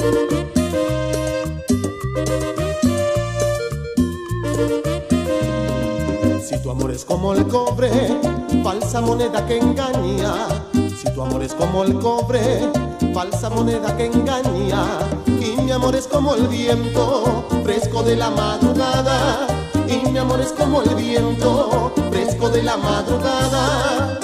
Si tu amor es como el cobre, falsa moneda que engaña. Si tu amor es como el cobre, falsa moneda que engaña. Y mi amor es como el viento, fresco de la madrugada. Y mi amor es como el viento, fresco de la madrugada.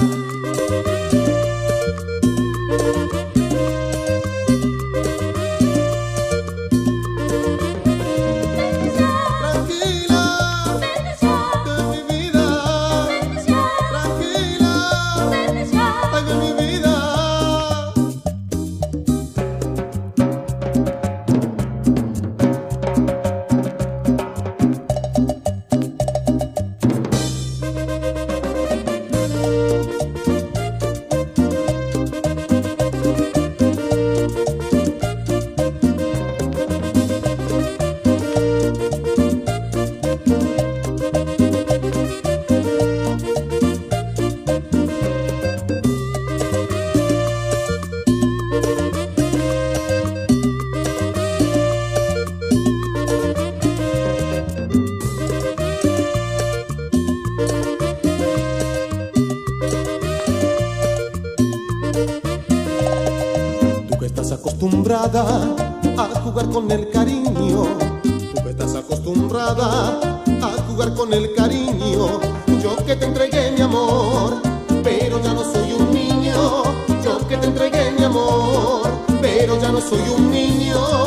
Acostumbrada a jugar con el cariño, tú que estás acostumbrada a jugar con el cariño. Yo que te entregué mi amor, pero ya no soy un niño. Yo que te entregué mi amor, pero ya no soy un niño.